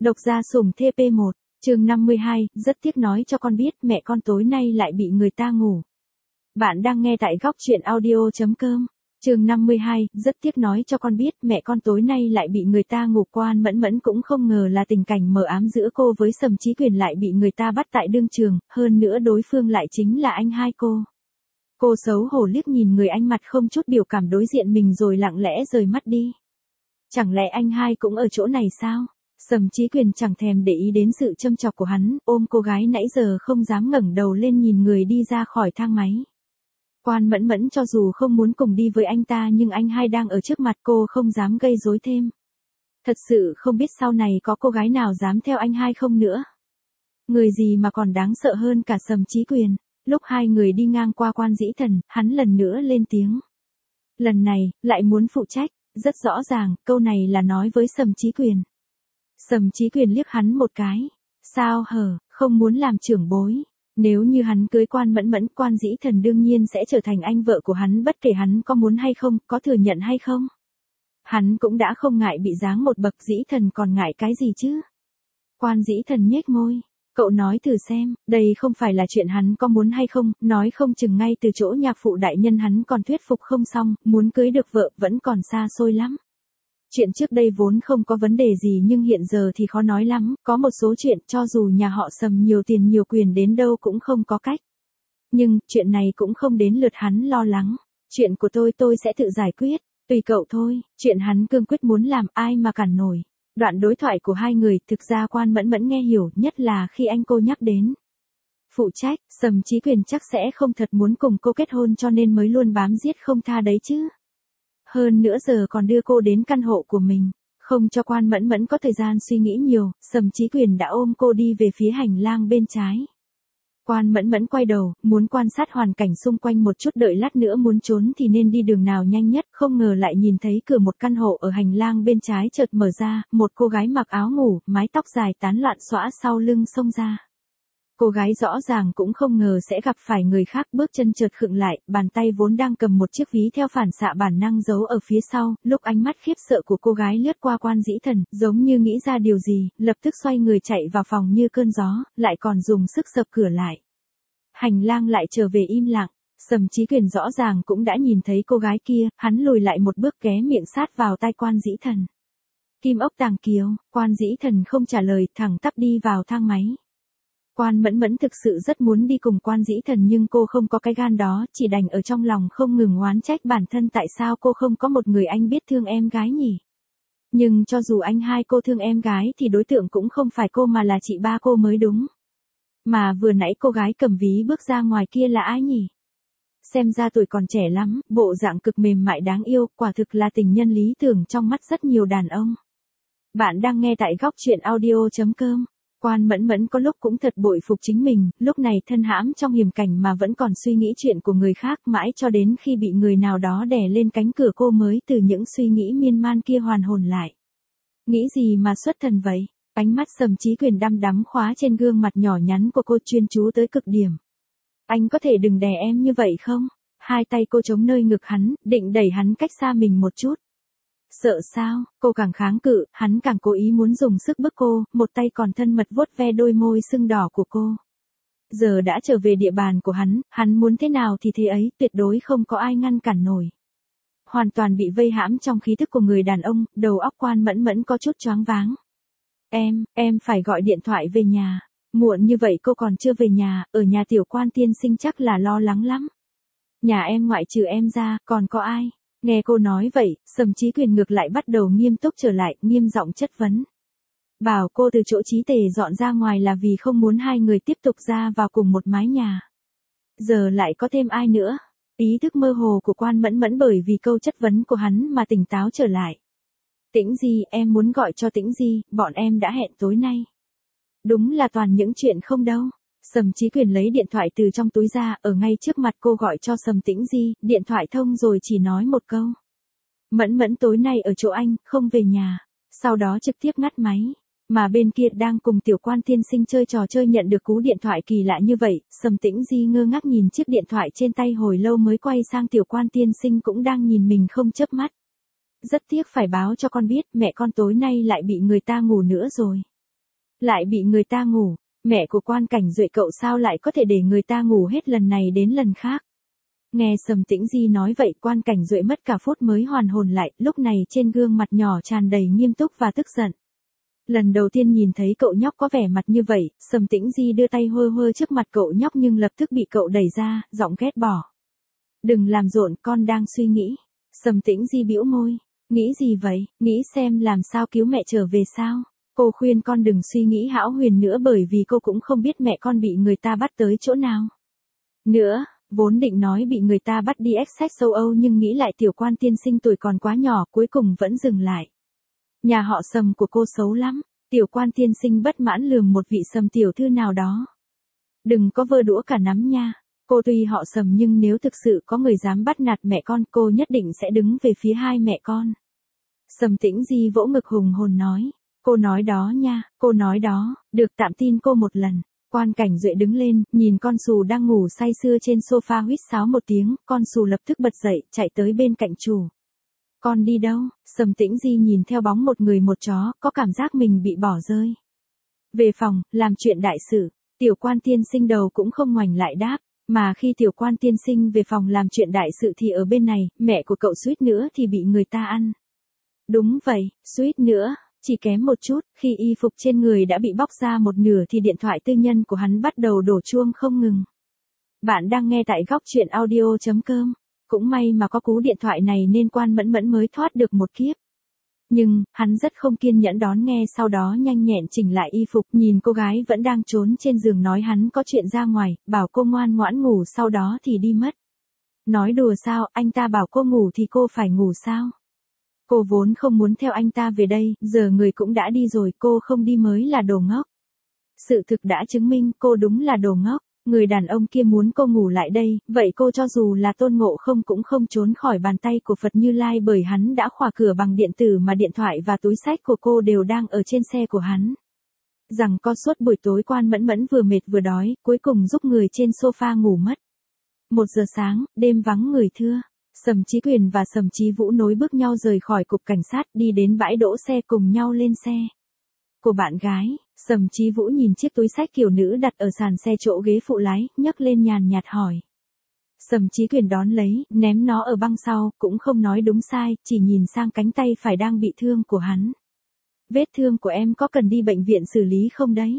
Độc gia sủng TP1, chương 52, rất tiếc nói cho con biết mẹ con tối nay lại bị người ta ngủ. Bạn đang nghe tại góc truyện audio.com. Chương 52, rất tiếc nói cho con biết mẹ con tối nay lại bị người ta ngủ. Quan Mẫn Mẫn cũng không ngờ là tình cảnh mờ ám giữa cô với Sầm Chí Quyền lại bị người ta bắt tại đương trường, hơn nữa đối phương lại chính là anh hai cô. Cô xấu hổ liếc nhìn người anh mặt không chút biểu cảm đối diện mình rồi lặng lẽ rời mắt đi. Chẳng lẽ anh hai cũng ở chỗ này sao? Sầm Chí Quyền chẳng thèm để ý đến sự châm chọc của hắn, ôm cô gái nãy giờ không dám ngẩng đầu lên nhìn người đi ra khỏi thang máy. Quan Mẫn Mẫn cho dù không muốn cùng đi với anh ta nhưng anh hai đang ở trước mặt cô không dám gây rối thêm. Thật sự không biết sau này có cô gái nào dám theo anh hai không nữa. Người gì mà còn đáng sợ hơn cả Sầm Chí Quyền. Lúc hai người đi ngang qua Quan Dĩ Thần, hắn lần nữa lên tiếng. Lần này, lại muốn phụ trách, rất rõ ràng, câu này là nói với Sầm Chí Quyền. Sầm Chí Quyền liếc hắn một cái. Sao hở, không muốn làm trưởng bối. Nếu như hắn cưới Quan Mẫn Mẫn, Quan Dĩ Thần đương nhiên sẽ trở thành anh vợ của hắn bất kể hắn có muốn hay không, có thừa nhận hay không. Hắn cũng đã không ngại bị giáng một bậc, Dĩ Thần còn ngại cái gì chứ? Quan Dĩ Thần nhếch môi. Cậu nói thử xem, đây không phải là chuyện hắn có muốn hay không, nói không chừng ngay từ chỗ nhạc phụ đại nhân hắn còn thuyết phục không xong, muốn cưới được vợ vẫn còn xa xôi lắm. Chuyện trước đây vốn không có vấn đề gì nhưng hiện giờ thì khó nói lắm, có một số chuyện cho dù nhà họ Sầm nhiều tiền nhiều quyền đến đâu cũng không có cách. Nhưng, chuyện này cũng không đến lượt hắn lo lắng. Chuyện của tôi sẽ tự giải quyết, tùy cậu thôi, chuyện hắn cương quyết muốn làm ai mà cản nổi. Đoạn đối thoại của hai người thực ra Quan Mẫn Mẫn nghe hiểu, nhất là khi anh cô nhắc đến. Phụ trách, Sầm Chí Quyền chắc sẽ không thật muốn cùng cô kết hôn cho nên mới luôn bám giết không tha đấy chứ. Hơn nữa giờ còn đưa cô đến căn hộ của mình, không cho Quan Mẫn Mẫn có thời gian suy nghĩ nhiều, Sầm Chí Quyền đã ôm cô đi về phía hành lang bên trái. Quan Mẫn Mẫn quay đầu, muốn quan sát hoàn cảnh xung quanh một chút, đợi lát nữa muốn trốn thì nên đi đường nào nhanh nhất, không ngờ lại nhìn thấy cửa một căn hộ ở hành lang bên trái chợt mở ra, một cô gái mặc áo ngủ, mái tóc dài tán loạn xõa sau lưng xông ra. Cô gái rõ ràng cũng không ngờ sẽ gặp phải người khác, bước chân chợt khựng lại, bàn tay vốn đang cầm một chiếc ví theo phản xạ bản năng giấu ở phía sau, lúc ánh mắt khiếp sợ của cô gái lướt qua Quan Dĩ Thần, giống như nghĩ ra điều gì, lập tức xoay người chạy vào phòng như cơn gió, lại còn dùng sức sập cửa lại. Hành lang lại trở về im lặng, Sầm Chí Quyền rõ ràng cũng đã nhìn thấy cô gái kia, hắn lùi lại một bước ghé miệng sát vào tai Quan Dĩ Thần. Kim ốc tàng kiều, Quan Dĩ Thần không trả lời, thẳng tắp đi vào thang máy. Quan Mẫn Mẫn thực sự rất muốn đi cùng Quan Dĩ Thần nhưng cô không có cái gan đó, chỉ đành ở trong lòng không ngừng oán trách bản thân tại sao cô không có một người anh biết thương em gái nhỉ. Nhưng cho dù anh hai cô thương em gái thì đối tượng cũng không phải cô mà là chị ba cô mới đúng. Mà vừa nãy cô gái cầm ví bước ra ngoài kia là ai nhỉ? Xem ra tuổi còn trẻ lắm, bộ dạng cực mềm mại đáng yêu, quả thực là tình nhân lý tưởng trong mắt rất nhiều đàn ông. Bạn đang nghe tại góc truyện audio.com. Quan Mẫn Mẫn có lúc cũng thật bội phục chính mình, lúc này thân hãm trong hiểm cảnh mà vẫn còn suy nghĩ chuyện của người khác, mãi cho đến khi bị người nào đó đè lên cánh cửa cô mới từ những suy nghĩ miên man kia hoàn hồn lại. Nghĩ gì mà xuất thần vậy? Ánh mắt Sầm Chí Quyền đăm đắm khóa trên gương mặt nhỏ nhắn của cô, chuyên chú tới cực điểm. Anh có thể đừng đè em như vậy không? Hai tay cô chống nơi ngực hắn, định đẩy hắn cách xa mình một chút. Sợ sao? Cô càng kháng cự, hắn càng cố ý muốn dùng sức bức cô, một tay còn thân mật vuốt ve đôi môi sưng đỏ của cô. Giờ đã trở về địa bàn của hắn muốn thế nào thì thế ấy, tuyệt đối không có ai ngăn cản nổi. Hoàn toàn bị vây hãm trong khí thức của người đàn ông, đầu óc Quan Mẫn Mẫn có chút choáng váng. Em phải gọi điện thoại về nhà. Muộn như vậy cô còn chưa về nhà, ở nhà tiểu Quan tiên sinh chắc là lo lắng lắm. Nhà em ngoại trừ em ra, còn có ai? Nghe cô nói vậy, Sầm Chí Quyền ngược lại bắt đầu nghiêm túc trở lại, nghiêm giọng chất vấn. Bảo cô từ chỗ Chí Tề dọn ra ngoài là vì không muốn hai người tiếp tục ra vào cùng một mái nhà. Giờ lại có thêm ai nữa? Ý thức mơ hồ của Quan Mẫn Mẫn bởi vì câu chất vấn của hắn mà tỉnh táo trở lại. Tĩnh Di, em muốn gọi cho Tĩnh Di, bọn em đã hẹn tối nay. Đúng là toàn những chuyện không đâu. Sầm Chí Quyền lấy điện thoại từ trong túi ra, ở ngay trước mặt cô gọi cho Sầm Tĩnh Di, điện thoại thông rồi chỉ nói một câu. Mẫn Mẫn tối nay ở chỗ anh, không về nhà. Sau đó trực tiếp ngắt máy. Mà bên kia đang cùng tiểu Quan tiên sinh chơi trò chơi nhận được cú điện thoại kỳ lạ như vậy, Sầm Tĩnh Di ngơ ngác nhìn chiếc điện thoại trên tay hồi lâu mới quay sang tiểu Quan tiên sinh cũng đang nhìn mình không chớp mắt. Rất tiếc phải báo cho con biết, mẹ con tối nay lại bị người ta ngủ nữa rồi. Lại bị người ta ngủ. Mẹ của Quan Cảnh Duệ cậu sao lại có thể để người ta ngủ hết lần này đến lần khác. Nghe Sầm Tĩnh Di nói vậy, Quan Cảnh Duệ mất cả phút mới hoàn hồn lại, lúc này trên gương mặt nhỏ tràn đầy nghiêm túc và tức giận. Lần đầu tiên nhìn thấy cậu nhóc có vẻ mặt như vậy, Sầm Tĩnh Di đưa tay hơ hơ trước mặt cậu nhóc nhưng lập tức bị cậu đẩy ra, giọng ghét bỏ. Đừng làm rộn, con đang suy nghĩ. Sầm Tĩnh Di bĩu môi. Nghĩ gì vậy, nghĩ xem làm sao cứu mẹ trở về sao? Cô khuyên con đừng suy nghĩ hão huyền nữa bởi vì cô cũng không biết mẹ con bị người ta bắt tới chỗ nào. Nữa, vốn định nói bị người ta bắt đi expat châu Âu nhưng nghĩ lại tiểu Quan tiên sinh tuổi còn quá nhỏ cuối cùng vẫn dừng lại. Nhà họ Sầm của cô xấu lắm, tiểu Quan tiên sinh bất mãn lườm một vị Sầm tiểu thư nào đó. Đừng có vơ đũa cả nắm nha. Cô tuy họ Sầm nhưng nếu thực sự có người dám bắt nạt mẹ con cô nhất định sẽ đứng về phía hai mẹ con. Sầm Tĩnh Di vỗ ngực hùng hồn nói. Cô nói đó nha, cô nói đó, được tạm tin cô một lần. Quan Cảnh Duệ đứng lên, nhìn con Sù đang ngủ say sưa trên sofa huýt sáo một tiếng, con Sù lập tức bật dậy, chạy tới bên cạnh chủ. Con đi đâu? Sầm Tĩnh Di nhìn theo bóng một người một chó, có cảm giác mình bị bỏ rơi. Về phòng, làm chuyện đại sự, tiểu Quan tiên sinh đầu cũng không ngoảnh lại đáp, mà khi tiểu Quan tiên sinh về phòng làm chuyện đại sự thì ở bên này, mẹ của cậu suýt nữa thì bị người ta ăn. Đúng vậy, suýt nữa. Chỉ kém một chút, khi y phục trên người đã bị bóc ra một nửa thì điện thoại tư nhân của hắn bắt đầu đổ chuông không ngừng. Bạn đang nghe tại góc truyện audio.com. Cũng may mà có cú điện thoại này nên Quan Mẫn Mẫn mới thoát được một kiếp. Nhưng, hắn rất không kiên nhẫn đón nghe sau đó nhanh nhẹn chỉnh lại y phục nhìn cô gái vẫn đang trốn trên giường nói hắn có chuyện ra ngoài, bảo cô ngoan ngoãn ngủ sau đó thì đi mất. Nói đùa sao, anh ta bảo cô ngủ thì cô phải ngủ sao? Cô vốn không muốn theo anh ta về đây, giờ người cũng đã đi rồi, cô không đi mới là đồ ngốc. Sự thực đã chứng minh cô đúng là đồ ngốc, người đàn ông kia muốn cô ngủ lại đây, vậy cô cho dù là Tôn Ngộ Không cũng không trốn khỏi bàn tay của Phật Như Lai bởi hắn đã khóa cửa bằng điện tử mà điện thoại và túi xách của cô đều đang ở trên xe của hắn. Rằng có suốt buổi tối Quan Mẫn Mẫn vừa mệt vừa đói, cuối cùng giúp người trên sofa ngủ mất. 1 giờ sáng, đêm vắng người thưa. Sầm Chí Quyền và Sầm Chí Vũ nối bước nhau rời khỏi cục cảnh sát đi đến bãi đỗ xe cùng nhau lên xe của bạn gái. Sầm Chí Vũ nhìn chiếc túi xách kiểu nữ đặt ở sàn xe chỗ ghế phụ lái, nhấc lên nhàn nhạt hỏi. Sầm Chí Quyền đón lấy, ném nó ở băng sau, cũng không nói đúng sai, chỉ nhìn sang cánh tay phải đang bị thương của hắn. Vết thương của em có cần đi bệnh viện xử lý không đấy?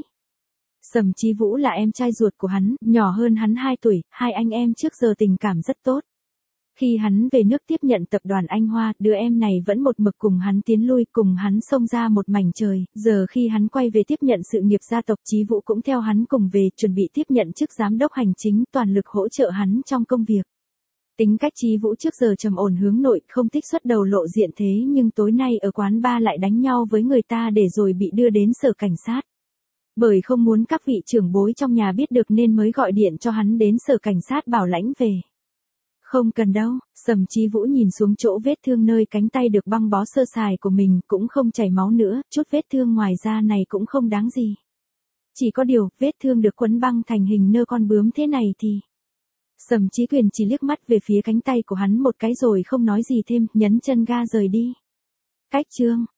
Sầm Chí Vũ là em trai ruột của hắn, nhỏ hơn hắn 2 tuổi, hai anh em trước giờ tình cảm rất tốt. Khi hắn về nước tiếp nhận tập đoàn Anh Hoa, đứa em này vẫn một mực cùng hắn tiến lui, cùng hắn xông ra một mảnh trời, giờ khi hắn quay về tiếp nhận sự nghiệp gia tộc Chí Vũ cũng theo hắn cùng về, chuẩn bị tiếp nhận chức giám đốc hành chính, toàn lực hỗ trợ hắn trong công việc. Tính cách Chí Vũ trước giờ trầm ổn hướng nội, không thích xuất đầu lộ diện thế nhưng tối nay ở quán bar lại đánh nhau với người ta để rồi bị đưa đến sở cảnh sát. Bởi không muốn các vị trưởng bối trong nhà biết được nên mới gọi điện cho hắn đến sở cảnh sát bảo lãnh về. Không cần đâu, Sầm Chí Vũ nhìn xuống chỗ vết thương nơi cánh tay được băng bó sơ sài của mình, cũng không chảy máu nữa, chút vết thương ngoài da này cũng không đáng gì. Chỉ có điều, vết thương được quấn băng thành hình nơ con bướm thế này thì... Sầm Chí Quyền chỉ liếc mắt về phía cánh tay của hắn một cái rồi không nói gì thêm, nhấn chân ga rời đi. Cách chương